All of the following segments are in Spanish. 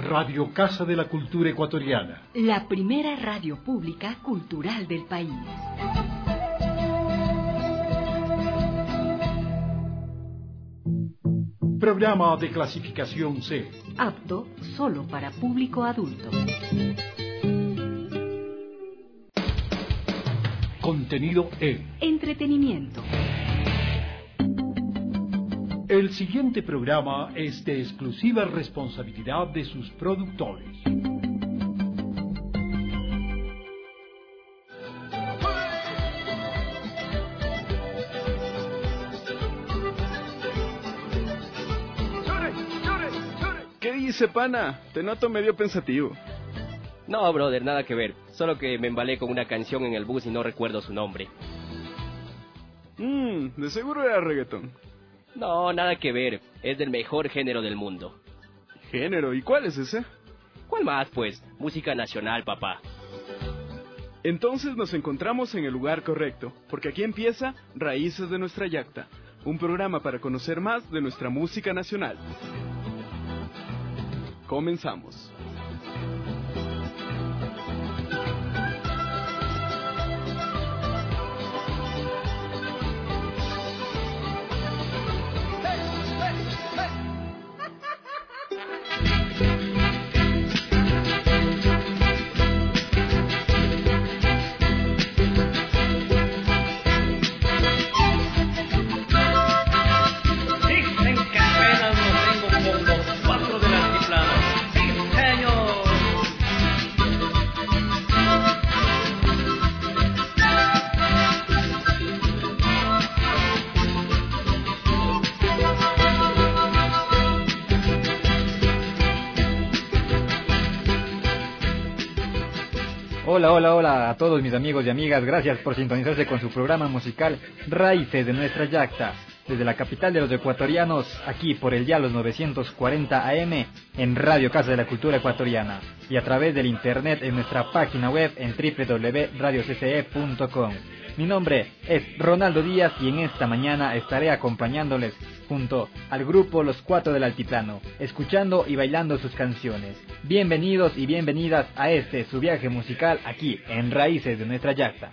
Radio Casa de la Cultura Ecuatoriana. La primera radio pública cultural del país. Programa de clasificación C. Apto solo para público adulto. Contenido E. Entretenimiento. El siguiente programa es de exclusiva responsabilidad de sus productores. ¿Qué dice, pana? Te noto medio pensativo. No, brother, nada que ver. Solo que me embalé con una canción en el bus y no recuerdo su nombre. De seguro era reggaetón. No, nada que ver. Es del mejor género del mundo. ¿Género? ¿Y cuál es ese? ¿Cuál más, pues? Música nacional, papá. Entonces nos encontramos en el lugar correcto, porque aquí empieza Raíces de nuestra Yacta, un programa para conocer más de nuestra música nacional. Comenzamos. Hola a todos mis amigos y amigas, gracias por sintonizarse con su programa musical Raíces de nuestra Yacta, desde la capital de los ecuatorianos, aquí por el dial los 940 AM en Radio Casa de la Cultura Ecuatoriana y a través del internet en nuestra página web en www.radiocce.com. Mi nombre es Ronaldo Díaz y en esta mañana estaré acompañándoles junto al grupo Los Cuatro del Altiplano, escuchando y bailando sus canciones. Bienvenidos y bienvenidas a su viaje musical aquí en Raíces de nuestra Yacta.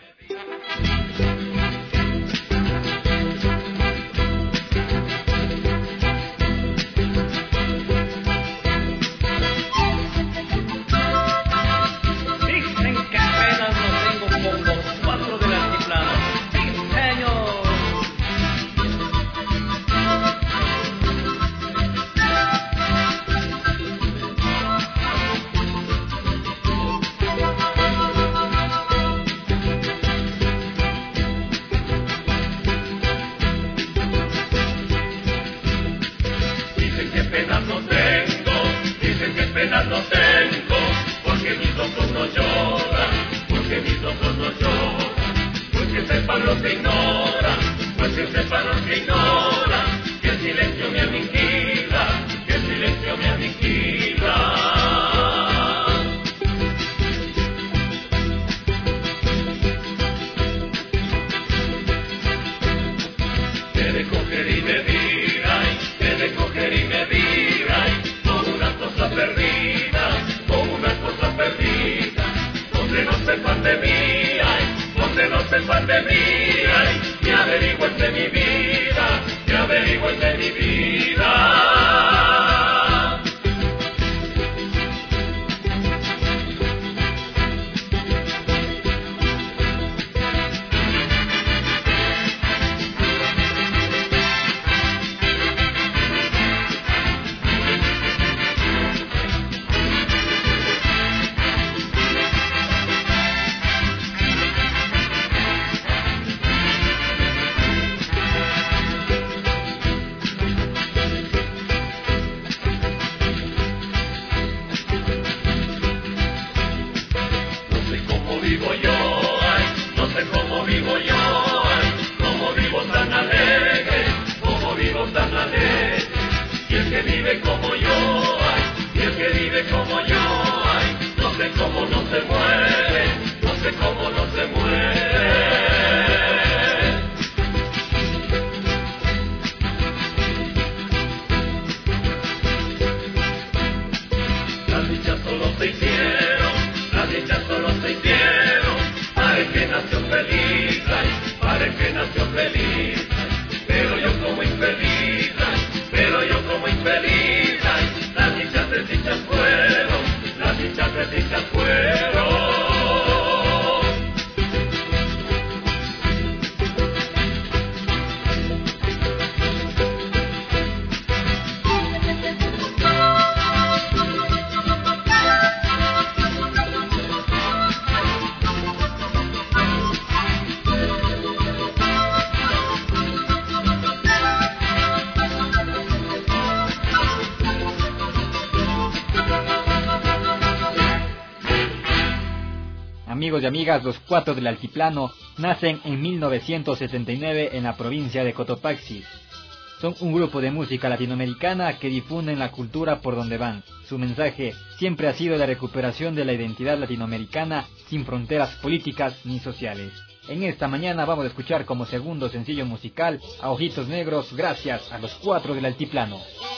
se hicieron, para que nació feliz, para que nació feliz, pero yo como infeliz, pero yo como infeliz, las dichas desdichas fueron, las dichas desdichas fueron. Amigos y amigas, los Cuatro del Altiplano nacen en 1979 en la provincia de Cotopaxi. Son un grupo de música latinoamericana que difunden la cultura por donde van. Su mensaje siempre ha sido la recuperación de la identidad latinoamericana sin fronteras políticas ni sociales. En esta mañana vamos a escuchar como segundo sencillo musical a Ojitos Negros, gracias a los Cuatro del Altiplano.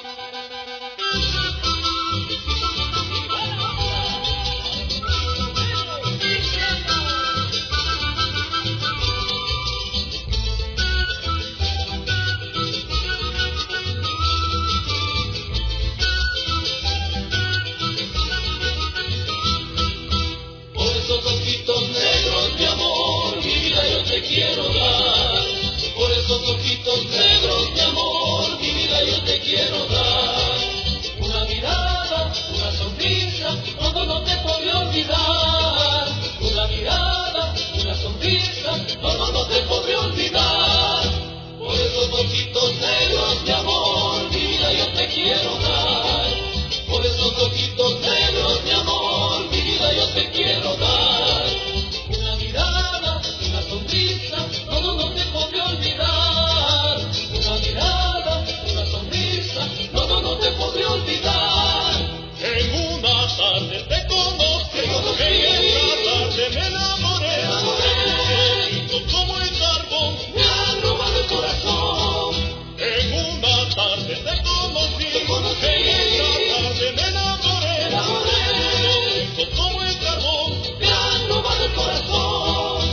Quiero dar, por esos ojitos negros, mi amor, mi vida yo te quiero dar. Una mirada, una sonrisa, todo no te podré olvidar. Una mirada, una sonrisa, todo no te podré olvidar. Por esos ojitos negros, mi amor, mi vida yo te quiero dar. Por esos ojitos negros, mi amor, mi vida yo te quiero dar. Una mirada, una sonrisa, todo no te podré olvidar. Una mirada, una sonrisa, todo no te podré olvidar. En una tarde te conocí, en una tarde me enamoré, como el carbón me han robado el corazón. En una tarde te conocí, en una tarde me enamoré, como el carbón me han robado el corazón.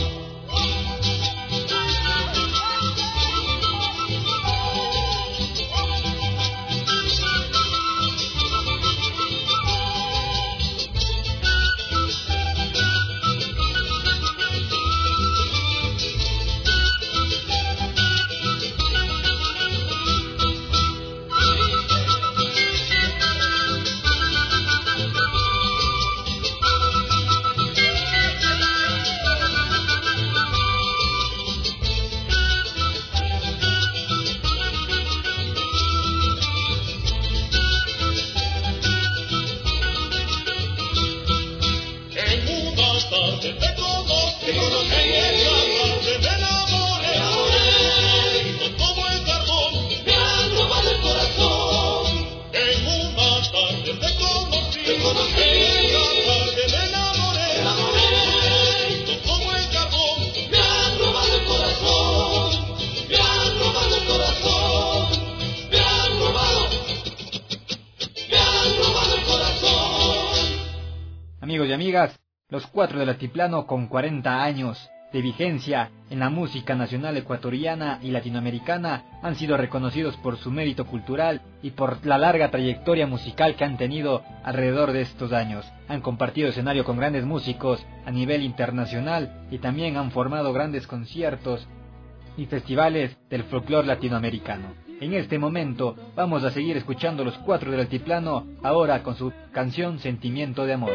Amigos y amigas, los Cuatro del Altiplano, con 40 años de vigencia en la música nacional ecuatoriana y latinoamericana, han sido reconocidos por su mérito cultural y por la larga trayectoria musical que han tenido alrededor de estos años. Han compartido escenario con grandes músicos a nivel internacional y también han formado grandes conciertos y festivales del folclore latinoamericano. En este momento vamos a seguir escuchando los Cuatro del Altiplano, ahora con su canción Sentimiento de Amor.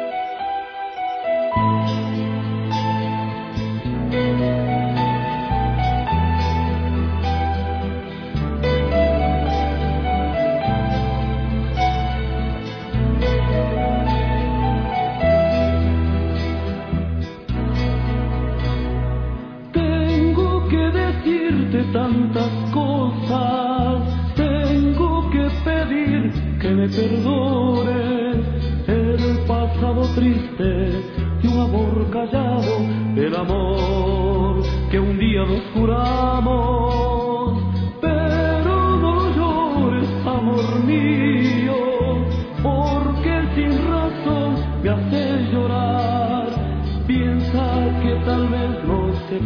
Tengo que decirte tantas cosas, tengo que pedir que me perdones el pasado triste de un amor callado, el amor que un día nos juramos. Pero no llores, amor mío, porque sin razón me haces llorar.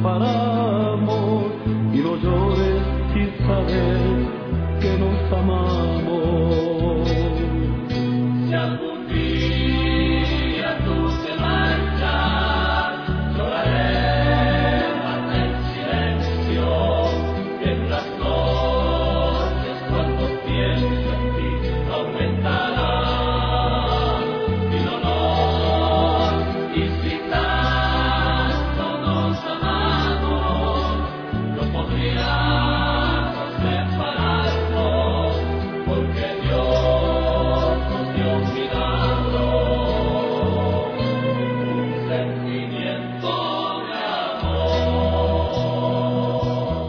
separamos, y no llores sin saber que nos amamos. Si algún día tú te marchas, lloraré más en silencio, en las noches cuando pienso en ti aumentará mi dolor. Y si tanto nos amamos, no podríamos separarnos, porque Dios nos dio un milagro, un sentimiento de amor.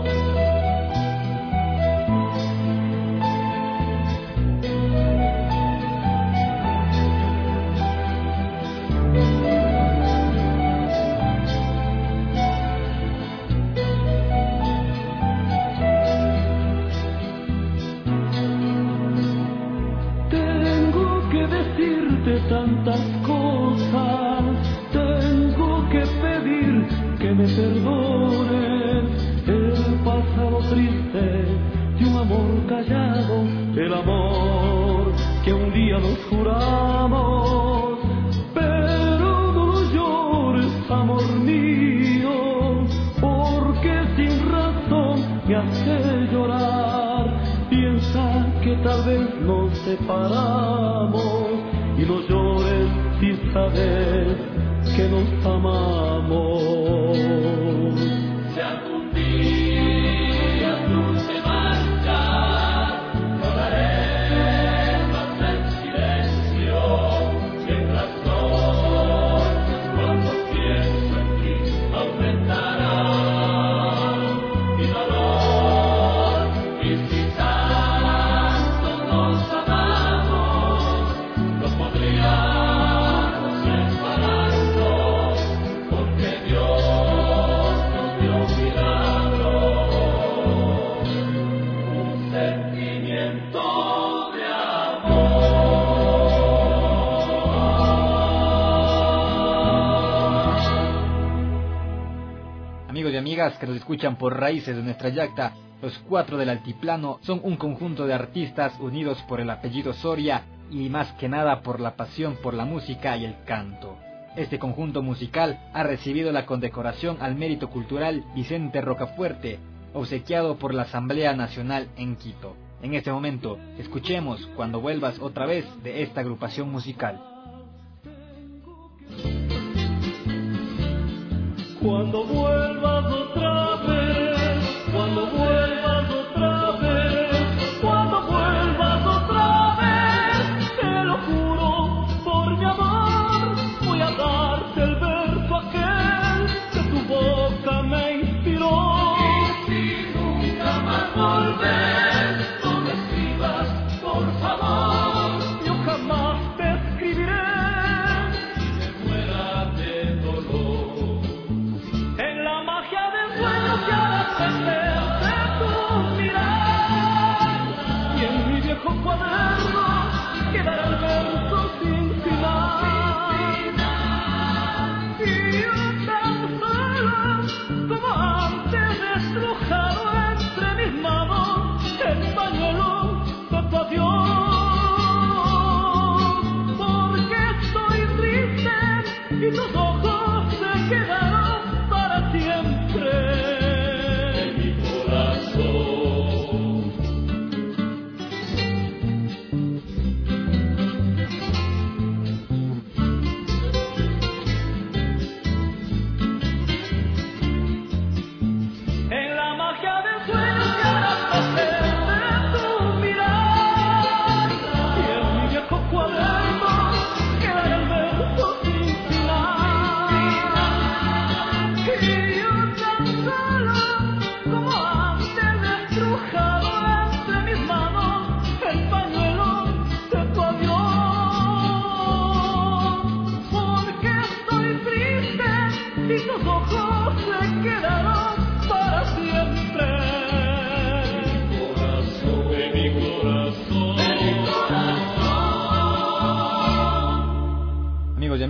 Tengo que decirte tantas cosas, tengo que pedir que me perdones el pasado triste de un amor callado, el amor que un día nos juramos. Pero no llores, amor mío, porque sin razón me hace llorar. Piensa que tal vez nos separamos, y no llores sin saber que nos amamos. Si algún día tú te marchas, lloraré más en silencio, mientras noches cuando pienso en ti aumentará mi dolor. Y si tanto nos amamos, no podríamos separarnos, porque Dios nos dio un milagro, un sentimiento de amor. Amigos y amigas que nos escuchan por Raíces de nuestra Yacta, los Cuatro del Altiplano son un conjunto de artistas unidos por el apellido Soria y más que nada por la pasión por la música y el canto. Este conjunto musical ha recibido la condecoración al mérito cultural Vicente Rocafuerte, obsequiado por la Asamblea Nacional en Quito. En este momento, escuchemos Cuando vuelvas otra vez de esta agrupación musical. Cuando vuelvas otra vez, cuando vuelvas otra vez, cuando vuelvas otra vez, te lo juro por mi amor, voy a darte el verso aquel que tu boca me inspiró. Y si nunca más volver, no me escribas, por favor, Yo jamás te escribiré y me muera de dolor. en la magia del sueño que harás perder de tu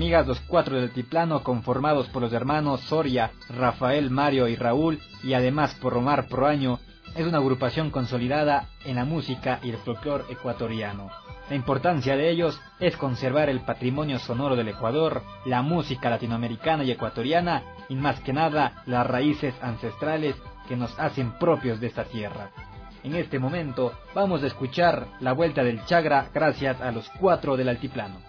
amigas, los 4 del Altiplano, conformados por los hermanos Soria, Rafael, Mario y Raúl, y además por Omar Proaño, es una agrupación consolidada en la música y el folclore ecuatoriano. La importancia de ellos es conservar el patrimonio sonoro del Ecuador, la música latinoamericana y ecuatoriana, y más que nada las raíces ancestrales que nos hacen propios de esta tierra. En este momento vamos a escuchar La Vuelta del Chagra gracias a los 4 del Altiplano.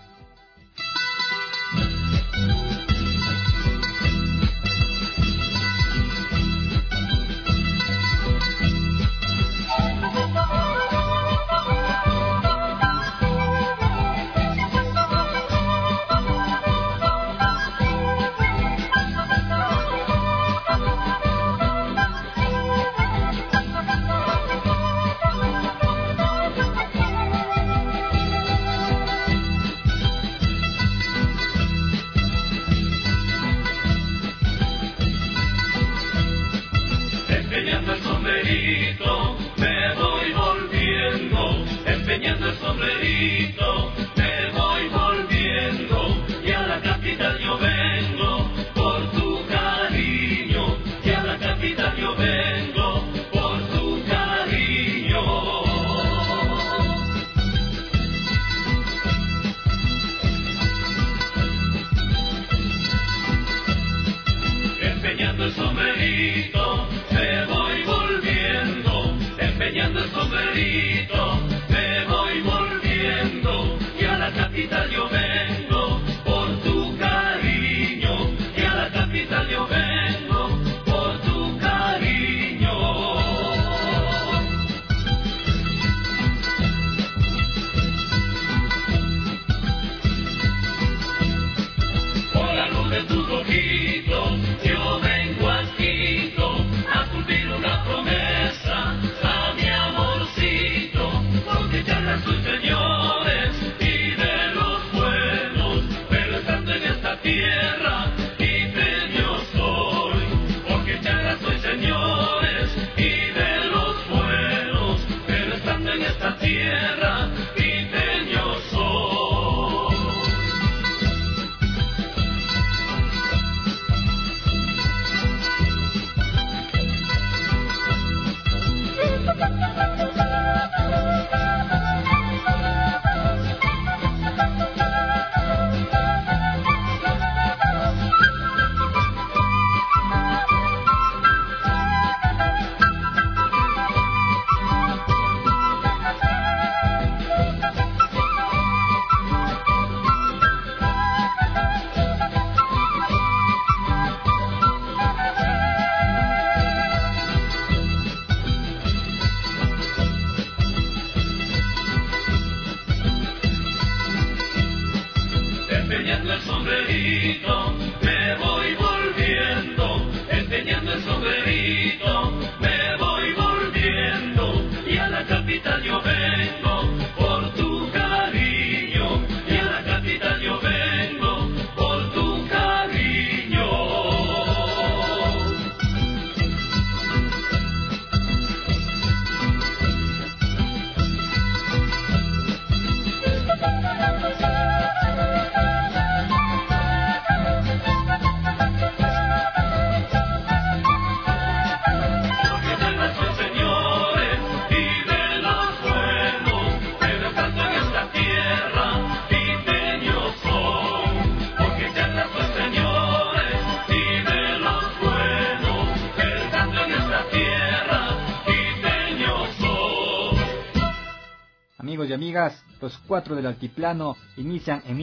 Amigos y amigas, los 4 del Altiplano inician en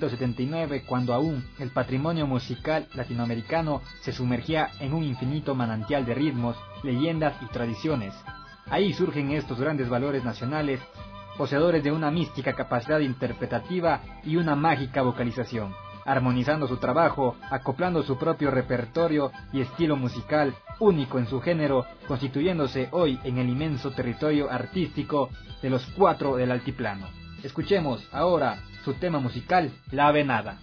1979, cuando aún el patrimonio musical latinoamericano se sumergía en un infinito manantial de ritmos, leyendas y tradiciones. Ahí surgen estos grandes valores nacionales, poseedores de una mística capacidad interpretativa y una mágica vocalización, armonizando su trabajo, acoplando su propio repertorio y estilo musical único en su género, constituyéndose hoy en el inmenso territorio artístico de los 4 del Altiplano. Escuchemos ahora su tema musical, La Avenada.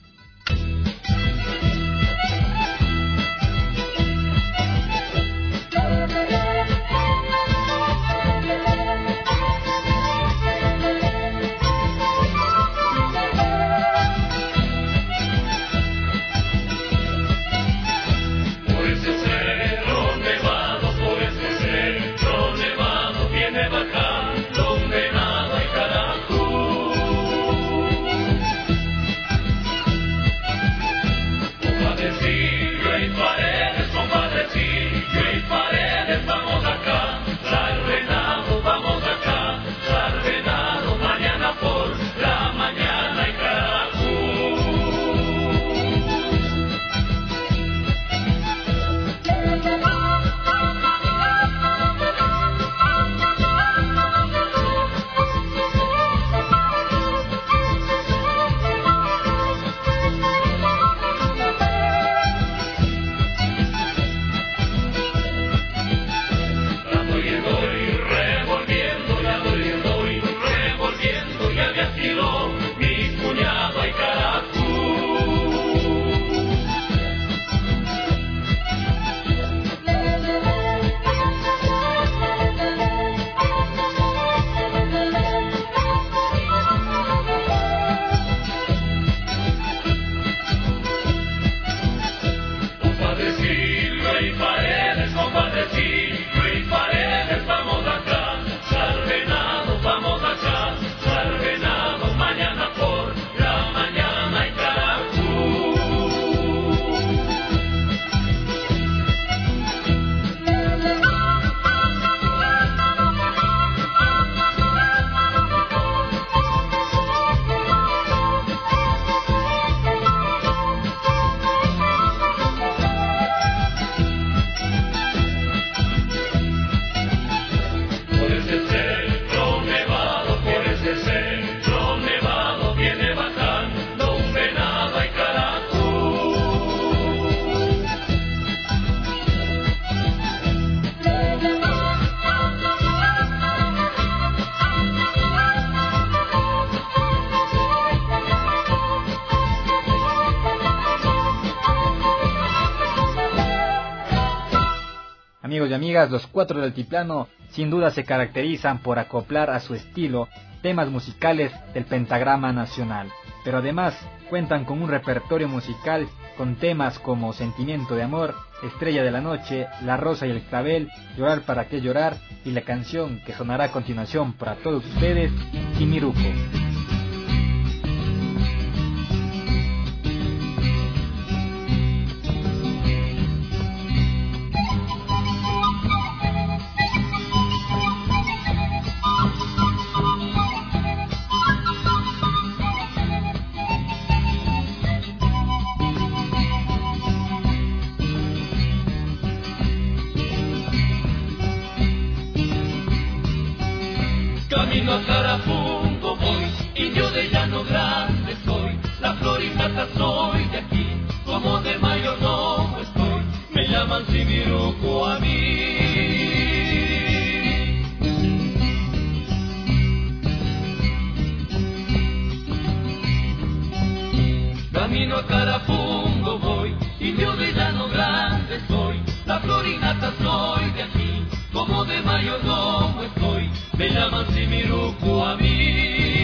amigas, los Cuatro del Altiplano sin duda se caracterizan por acoplar a su estilo temas musicales del pentagrama nacional, pero además cuentan con un repertorio musical con temas como Sentimiento de Amor, Estrella de la Noche, La Rosa y el Clavel, Llorar para qué llorar y la canción que sonará a continuación para todos ustedes, Simiruco. Camino a Carapungo voy, indio de llano grande soy, la flor innata soy de aquí, como de mayordomo estoy, me llaman Simiruco a mí. Camino a Carapungo voy, indio de llano grande soy, la flor innata soy de aquí, como de mayordomo estoy, me llaman Simiruco a mí.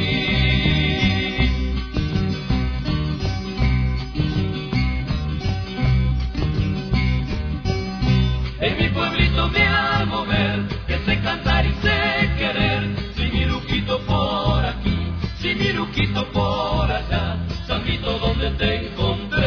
En mi pueblito me hago ver, que sé cantar y sé querer, Simiruquito por aquí, Simiruquito por allá, San Vito donde te encontré.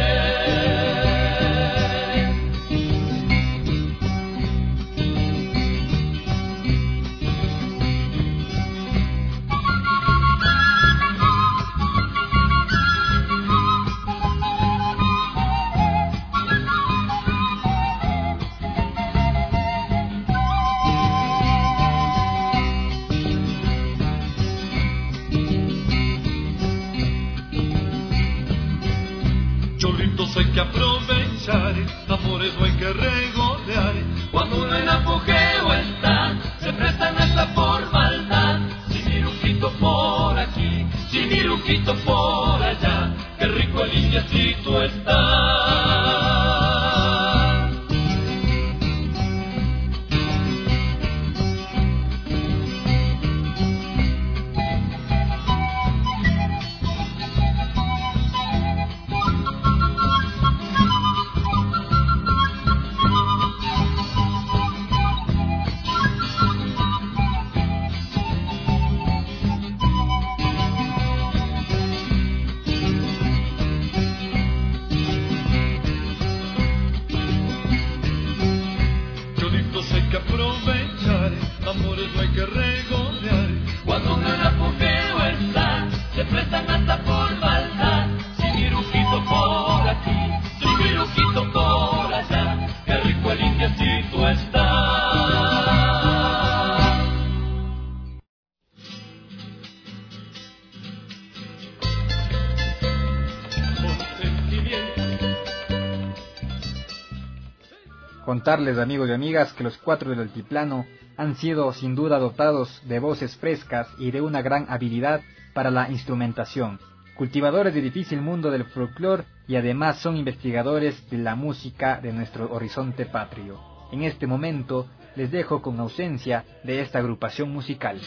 Cholitos hay que aprovechar, amores no hay que regodear. Cuando uno en apogeo está, se prestan hasta por maldad. Simiruquito por aquí, Simiruquito por allá, qué rico el indiecito está. Aprovechar, amores no hay que regodear. Cuando uno en apogeo está, se prestan hasta por maldad. Simiruquito por aquí, Simiruquito por allá, qué rico el indiecito está. Contarles, amigos y amigas, que los Cuatro del Altiplano han sido sin duda dotados de voces frescas y de una gran habilidad para la instrumentación, cultivadores de difícil mundo del folclore y además son investigadores de la música de nuestro horizonte patrio. En este momento les dejo con ausencia de esta agrupación musical.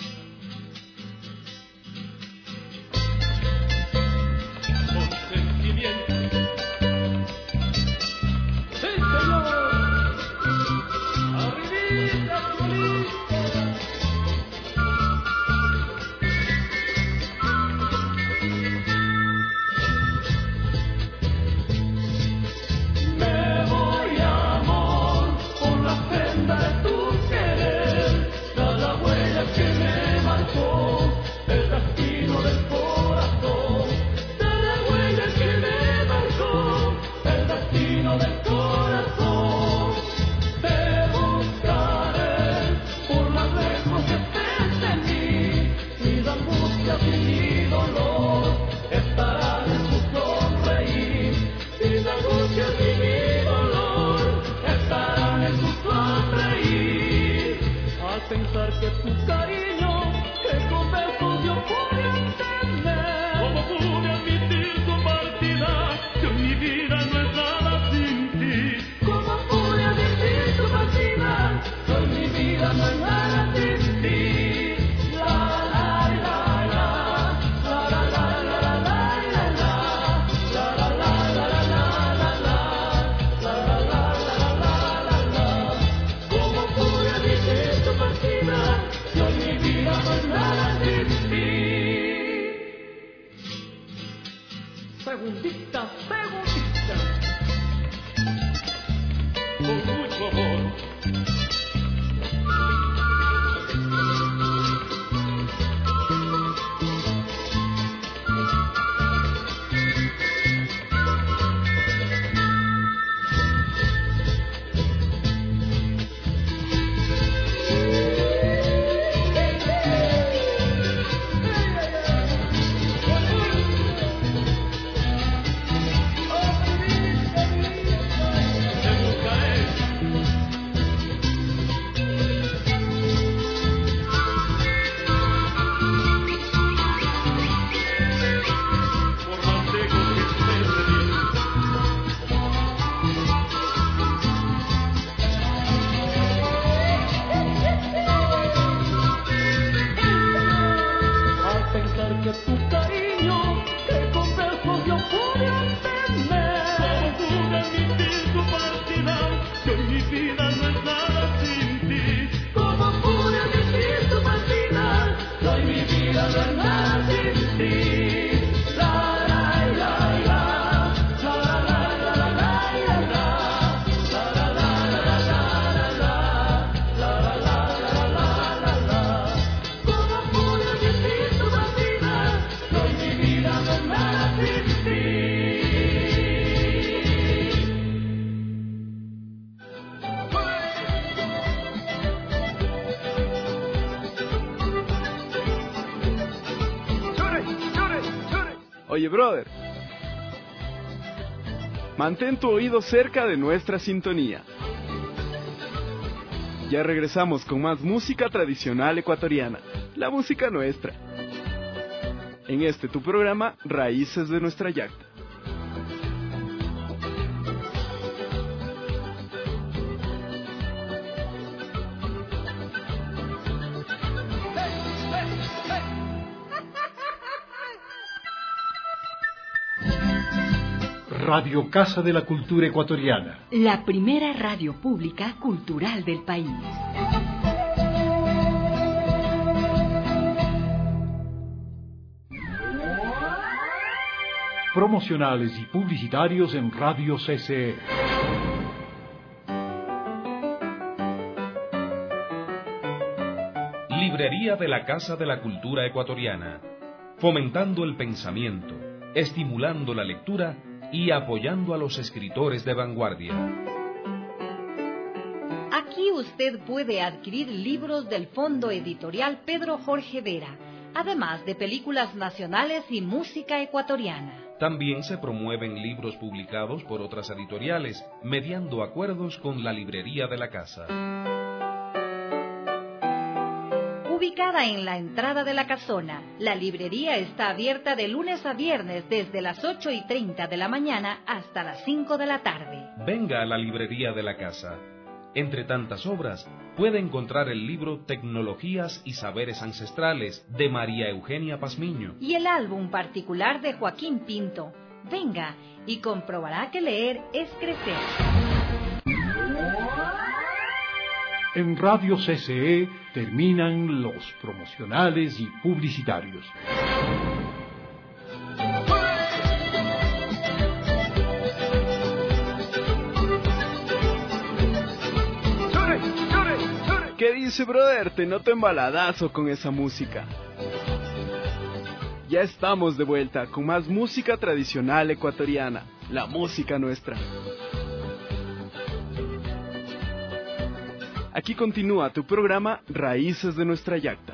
Pensar que tu cariño, que con besos yo pude entender. ¿Cómo pude admitir tu partida? Que mi vida no es nada sin ti. ¿Cómo pude admitir tu partida? Que segundita, segundita. Con mucho amor. Oye, brother, mantén tu oído cerca de nuestra sintonía. Ya regresamos con más música tradicional ecuatoriana, la música nuestra. En este tu programa, Raíces de Nuestra Yacta. Radio Casa de la Cultura Ecuatoriana. La primera radio pública cultural del país. Promocionales y publicitarios en Radio CCE. Librería de la Casa de la Cultura Ecuatoriana. Fomentando el pensamiento, estimulando la lectura y apoyando a los escritores de vanguardia. Aquí usted puede adquirir libros del Fondo Editorial Pedro Jorge Vera, además de películas nacionales y música ecuatoriana. También se promueven libros publicados por otras editoriales, mediando acuerdos con la Librería de la Casa. Ubicada en la entrada de la casona, la librería está abierta de lunes a viernes desde las 8:30 de la mañana hasta las 5 de la tarde. Venga a la Librería de la Casa. Entre tantas obras, puede encontrar el libro Tecnologías y Saberes Ancestrales de María Eugenia Pazmiño y el álbum particular de Joaquín Pinto. Venga y comprobará que leer es crecer. En Radio CCE terminan los promocionales y publicitarios. ¿Qué dice, brother? Te noto embaladazo con esa música. Ya estamos de vuelta con más música tradicional ecuatoriana, la música nuestra. Aquí continúa tu programa Raíces de Nuestra Yacta.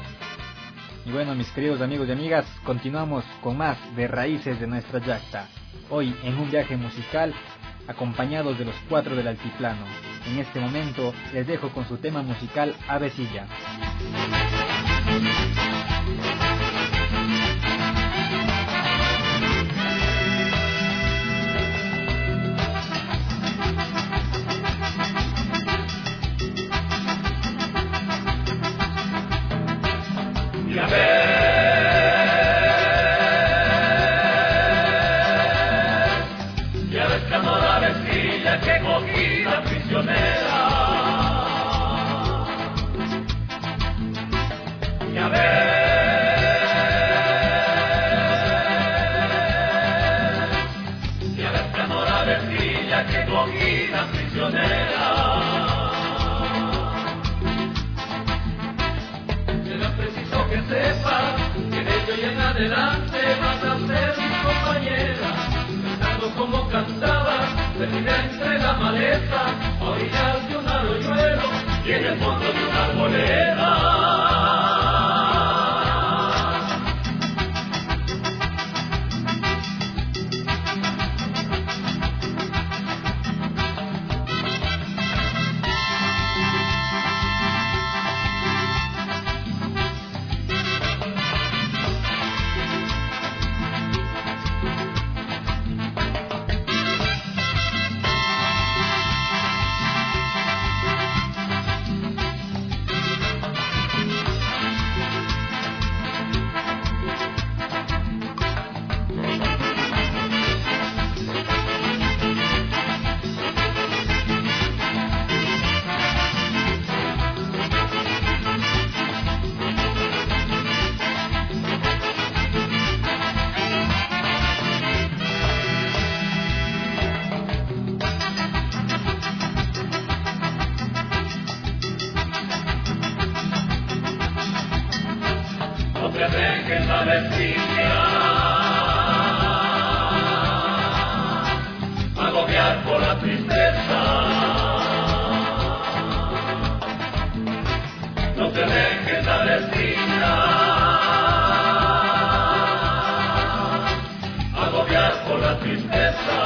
Bueno, mis queridos amigos y amigas, continuamos con más de Raíces de Nuestra Yacta. hoy en un viaje musical acompañados de los 4 del Altiplano. En este momento les dejo con su tema musical Avecilla. Adelante vas a ser mi compañera, cantando como cantaba, perdida entre la maleza, a orillas de un arroyuelo y en el fondo de una arboleda. Agobiar por la tristeza, no te dejes la vecina, agobiar por la tristeza.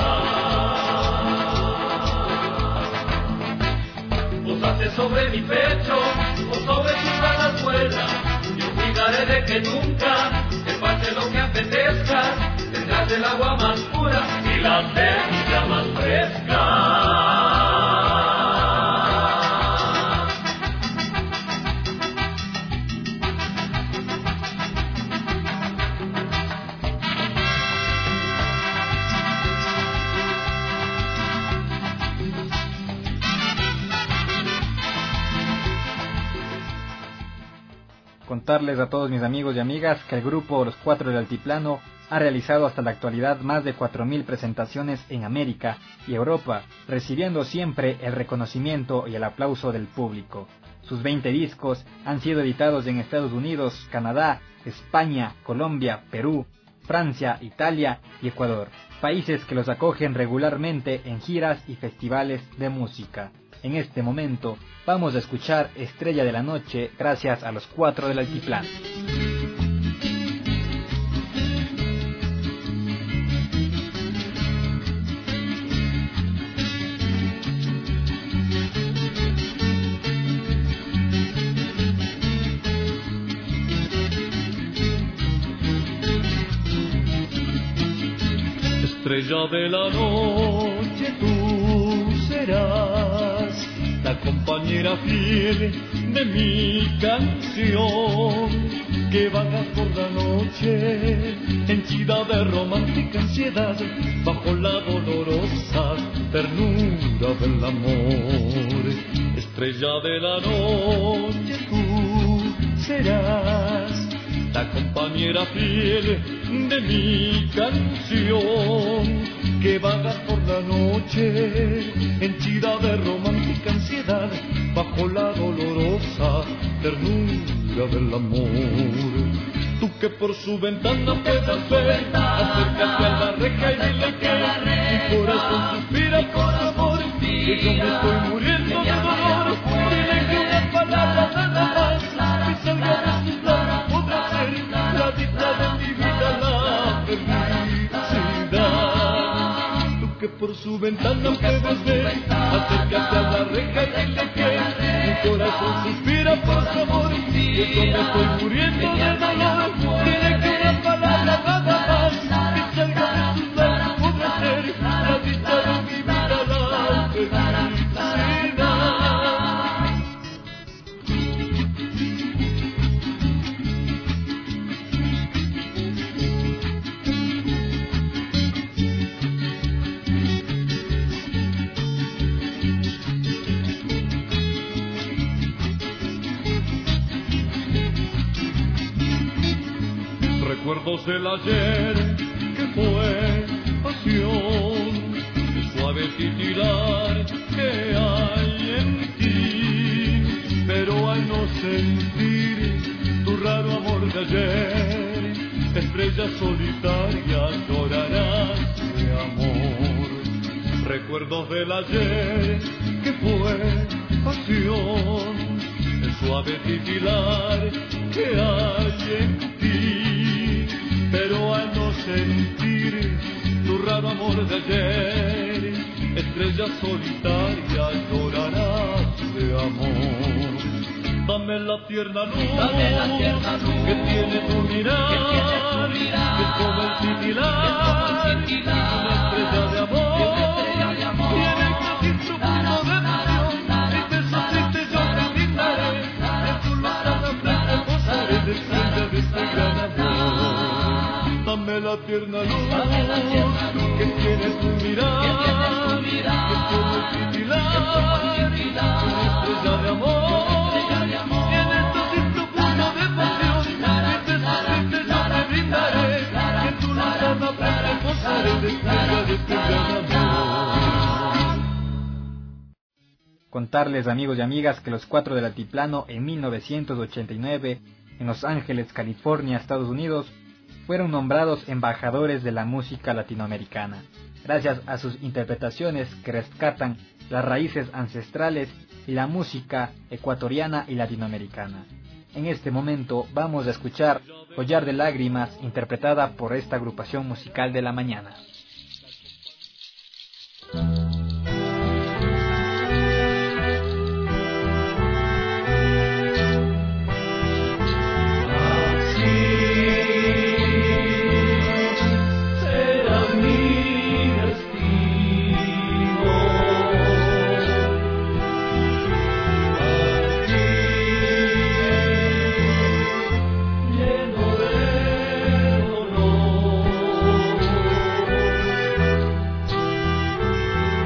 Posate sobre mi pecho o sobre tus alas vuelas, yo cuidaré de que nunca te pase lo que apetezca. Tendrás el agua más pura y la semilla más fresca. Contarles a todos mis amigos y amigas que el grupo Los 4 del Altiplano ha realizado hasta la actualidad más de 4.000 presentaciones en América y Europa, recibiendo siempre el reconocimiento y el aplauso del público. Sus 20 discos han sido editados en Estados Unidos, Canadá, España, Colombia, Perú, Francia, Italia y Ecuador, países que los acogen regularmente en giras y festivales de música. En este momento vamos a escuchar Estrella de la Noche gracias a Los 4 del Altiplano. Estrella de la noche tú serás, la compañera fiel de mi canción, que vagas por la noche, henchida de romántica ansiedad, bajo la dolorosa ternura del amor. Estrella de la noche tú serás, la compañera fiel de mi canción, que vagas por la noche, henchida de romántica ansiedad, bajo la dolorosa ternura del amor. Tú que por su ventana puedas ver, acércate a la reja y dile que mi corazón suspira por amor, que yo me estoy muriendo de dolor. Dile que una palabra nada más, que salga de sus labios podrá ser la dicha de mi vida, la felicidad. que por su ventana puedes ver. Acércate a la reja y dile que mi corazón suspira por su amor. Yo me estoy muriendo de dolor. Dile que una palabra nada más que salga de sus labios podrá ser la dicha de mi vida, la felicidad. Recuerdos del ayer que fue pasión, de suave titilar que hay en ti, pero al no sentir tu raro amor de ayer, estrella solitaria llorarás de amor. Recuerdos del ayer que fue pasión, de suave titilar que hay en ti, pero al no sentir tu raro amor de ayer, estrella solitaria llorarás de amor. Dame la tierna luz, que tiene tu mirar, que es como el titilar, una estrella de amor, tiene casi su punto de pasión, y besos tristes yo te brindaré, en tu lozana frente gozaré de estrella de este gran amor. Dame la tierna luz, que tiene tu mirar, que es como el titilar, una estrella de amor. Contarles, amigos y amigas, que los Cuatro del Altiplano en 1989, en Los Ángeles, California, Estados Unidos, fueron nombrados embajadores de la música latinoamericana, gracias a sus interpretaciones que rescatan las raíces ancestrales y la música ecuatoriana y latinoamericana. En este momento vamos a escuchar Collar de Lágrimas, interpretada por esta agrupación musical de la mañana. Lleno de dolor.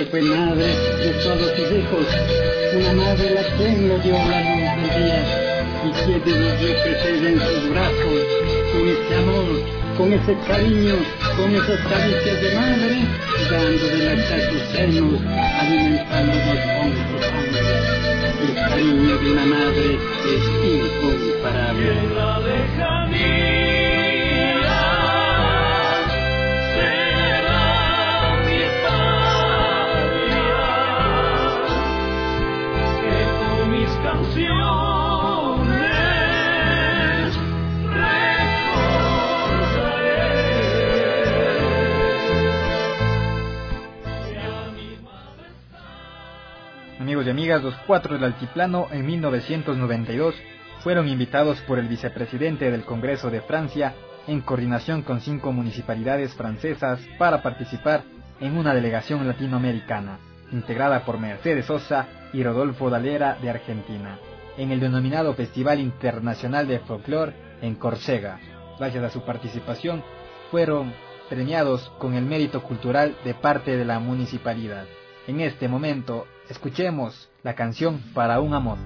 fue madre de todos sus hijos. Una madre la que nos dio la luz del día y quien nos dio crecer en sus brazos, con ese amor, con ese cariño, con esas caricias de madre, dando de lactar sus senos, alimentándonos con su sangre. El cariño de una madre es incomparable. En la lejanía será mi patria, que con mis canciones recordaré. Amigos y amigas, los Cuatro del Altiplano en 1992 fueron invitados por el vicepresidente del Congreso de Francia en coordinación con 5 municipalidades francesas para participar en una delegación latinoamericana, integrada por Mercedes Sosa y Rodolfo Dalera de Argentina, en el denominado Festival Internacional de Folclore en Córcega. Gracias a su participación, fueron premiados con el mérito cultural de parte de la municipalidad. En este momento, escuchemos la canción Para un Amor.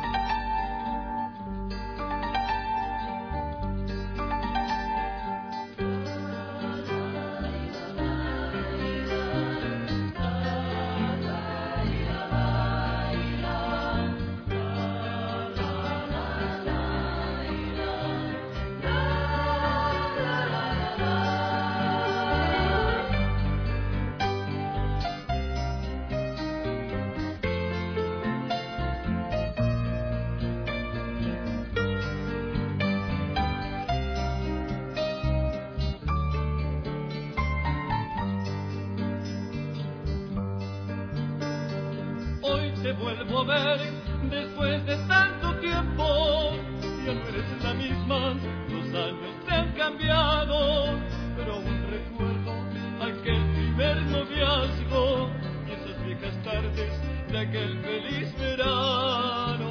Te vuelvo a ver después de tanto tiempo. Ya no eres la misma, los años te han cambiado, pero aún recuerdo aquel primer noviazgo y esas viejas tardes de aquel feliz verano.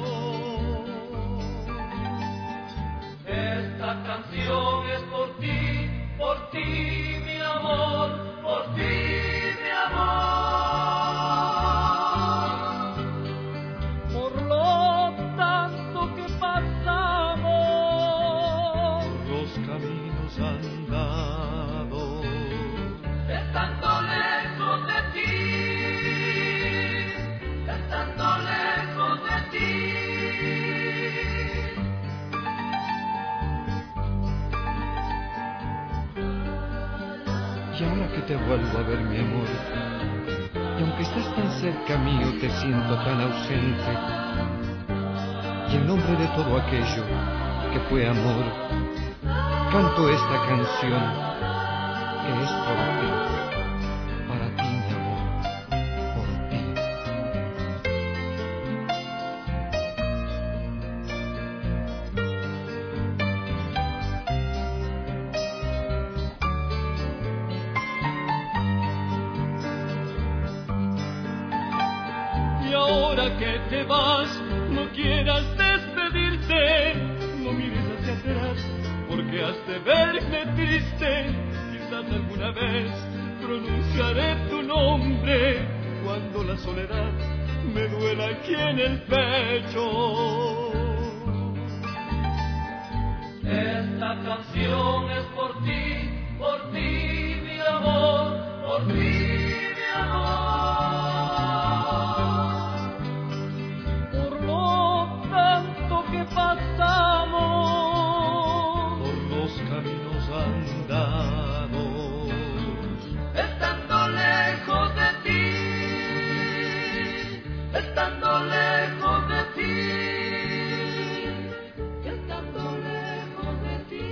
Esta canción es por ti, mi amor, por ti, mi amor. Y ahora que te vuelvo a ver, mi amor, y aunque estás tan cerca mío, te siento tan ausente. Y en nombre de todo aquello que fue amor, canto esta canción que es por ti, para ti, mi amor, por ti. Que te vas, no quieras despedirte, no mires hacia atrás, porque has de verme triste. Quizás alguna vez pronunciaré tu nombre, cuando la soledad me duela aquí en el pecho. Esta canción es por ti, mi amor, por ti, mi amor. Pasamos por los caminos andados, estando lejos de ti, estando lejos de ti, estando lejos de ti,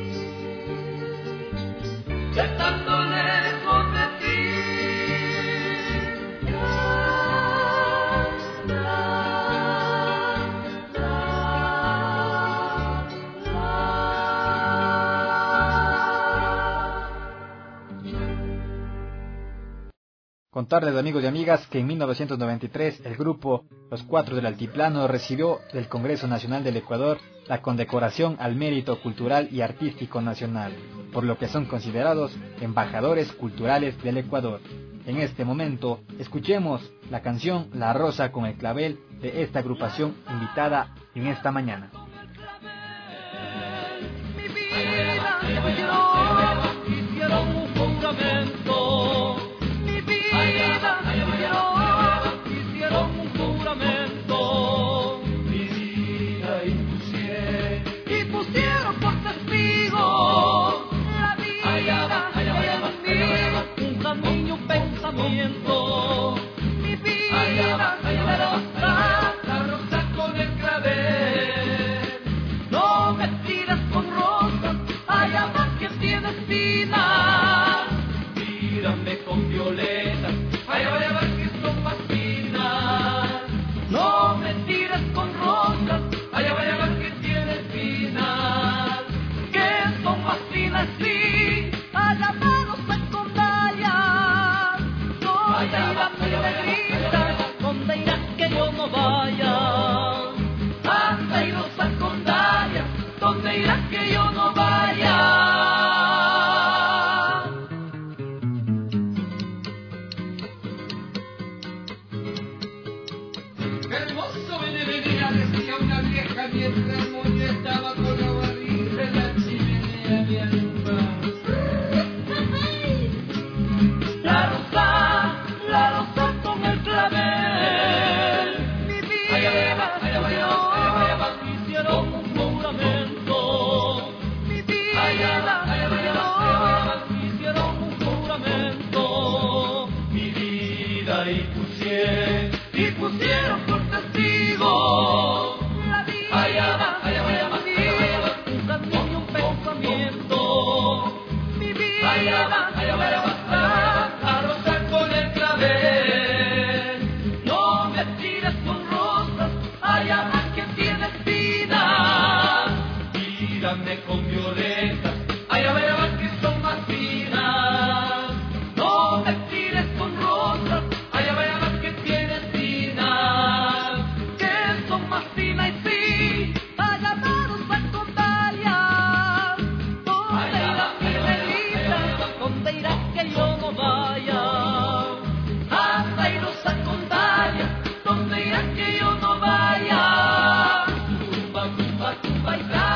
estando lejos de ti. Contarles, amigos y amigas, que en 1993 el grupo Los Cuatro del Altiplano recibió del Congreso Nacional del Ecuador la condecoración al Mérito Cultural y Artístico Nacional. por lo que son considerados embajadores culturales del Ecuador. En este momento, escuchemos la canción La Rosa con el Clavel de esta agrupación invitada en esta mañana. Mi vida, hicieron un juramento. Mi vida, hicieron un juramento. Mi vida y pusieron por testigo la vida conmigo, un camino, un pensamiento. Mi vida, la rosa con el clavel. No me tires con rosas, allá más que tiene espinas. Tírame con violetas, allá más que son más finas. No me tires con rosas, allá más que tiene espinas. Que son más finas, sí, allá manos con dañas. ¿Dónde irá mi negrita? ¿Dónde irá que yo no vaya? Anda y rosa con dañas, ¿dónde irá que yo no vaya? Hermoso venía, decía una vieja mientras el moño estaba con la barriga de la chimenea de alumba. La rosa con el clavel. Mi vida, hicieron un juramento. Mi vida, hicieron un juramento. Mi vida y pusieron por testigo la vida, un camino y un pensamiento. Mi vida, la rosa con el clavel. No me tires con rosas, allá más que tiene espinas. Tírame con violetas, allá más que son más finas. No me tires con rosas, allá más que tiene espinas. Que son más finas y sí, allá manos con dañas. ¿Dónde irá mi negrita? ¿Dónde irá que yo no vaya? Anda y rosa con dañas, ¿dónde irá que yo no vaya? Tumba, tumba, tumba y da.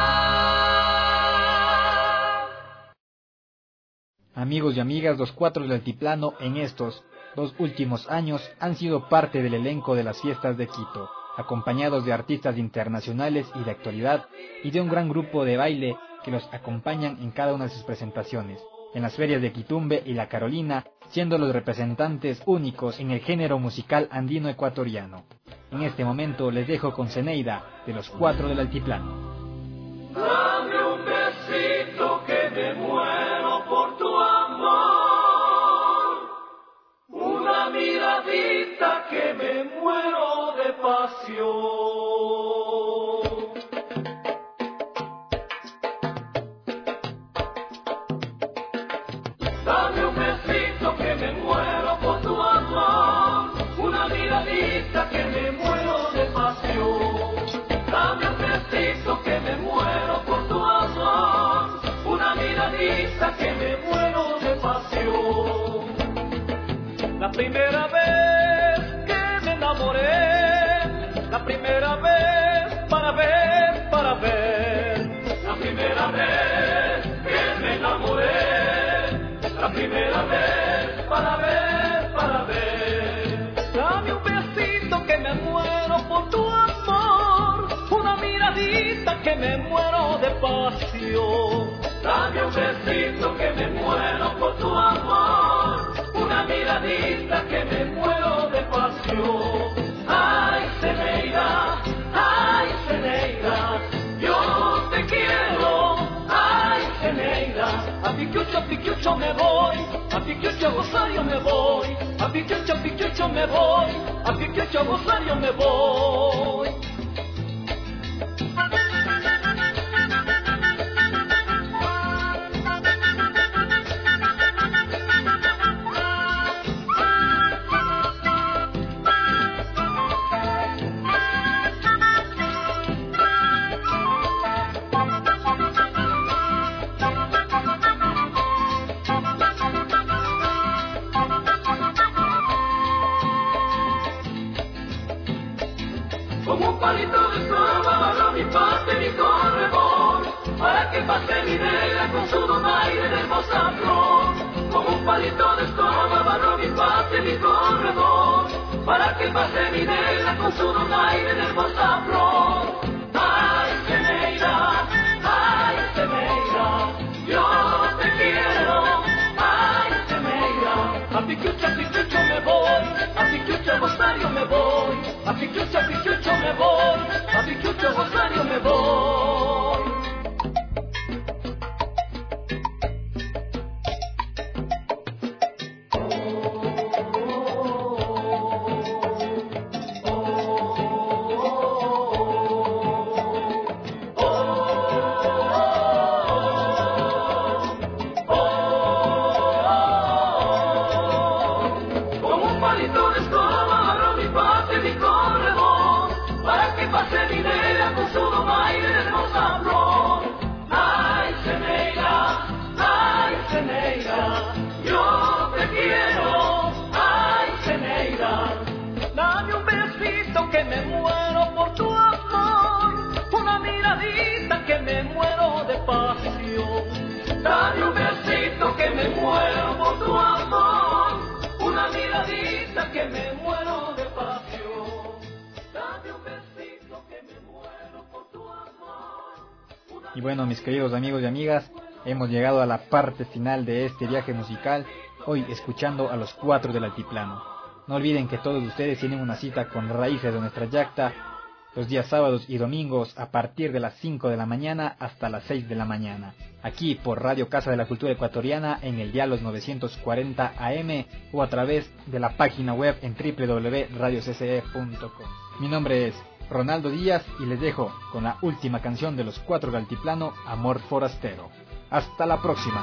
Amigos y amigas, los Cuatro del Altiplano en estos 2 últimos años han sido parte del elenco de las fiestas de Quito, acompañados de artistas internacionales y de actualidad y de un gran grupo de baile que los acompañan en cada una de sus presentaciones, en las ferias de Quitumbe y La Carolina, siendo los representantes únicos en el género musical andino ecuatoriano. En este momento les dejo con Zeneida de los Cuatro del Altiplano. Dame un besito que me muero por tu amor. Una miradita que me muero de pasión. Dame un besito que me muero por tu amor. Una miradita que me muero de pasión. Dame un besito que me muero por tu amor. Una miradita que me muero de pasión. La primera vez que me enamoré, la primera vez para ver, para ver. La primera vez que me enamoré, la primera vez para ver, para ver. Dame un besito que me muero por tu amor, una miradita que me muero de pasión. Dame un besito que me muero por tu amor, una miradita que me muero de pasión. Ay, Zeneida, yo te quiero. Ay, Zeneida, a Piquiucho me voy, a Piquiucho Rosario me voy, a Piquiucho me voy, a Piquiucho Rosario me voy. Con un palito de escoba barro mi pasto y mi corredor, para que pase mi negra con su donaire de hermosa flor. Con un palito de escoba barro mi pasto y mi corredor, para que pase mi negra con su donaire de hermosa flor. Ay, Ceneira, yo te quiero. Ay, Ceneira, a Pichucho me voy, a Pichucho Rosario me voy, a Pichucho me voy, a Pichucho Rosario me voy. Dame un besito que me muero por tu amor, una miradita que me muero de pasión. Dame un besito que me muero por tu amor. Y bueno, mis queridos amigos y amigas, hemos llegado a la parte final de este viaje musical, hoy escuchando a los Cuatro del Altiplano. No olviden que todos ustedes tienen una cita con Raíces de Nuestra Yacta los días sábados y domingos a partir de las 5 de la mañana hasta las 6 de la mañana, aquí por Radio Casa de la Cultura Ecuatoriana en el dial los 940 AM o a través de la página web en www.radiocce.com. Mi nombre es Ronaldo Díaz y les dejo con la última canción de los Cuatro del Altiplano, Amor Forastero. Hasta la próxima.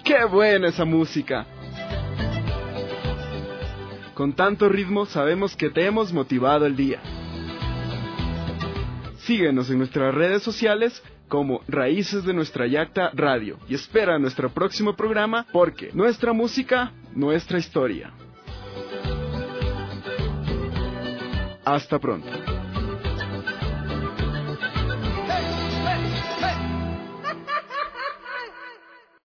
¡Qué buena esa música! Con tanto ritmo sabemos que te hemos motivado el día. Síguenos en nuestras redes sociales como Raíces de Nuestra Yacta Radio y espera nuestro próximo programa porque nuestra música, nuestra historia. Hasta pronto.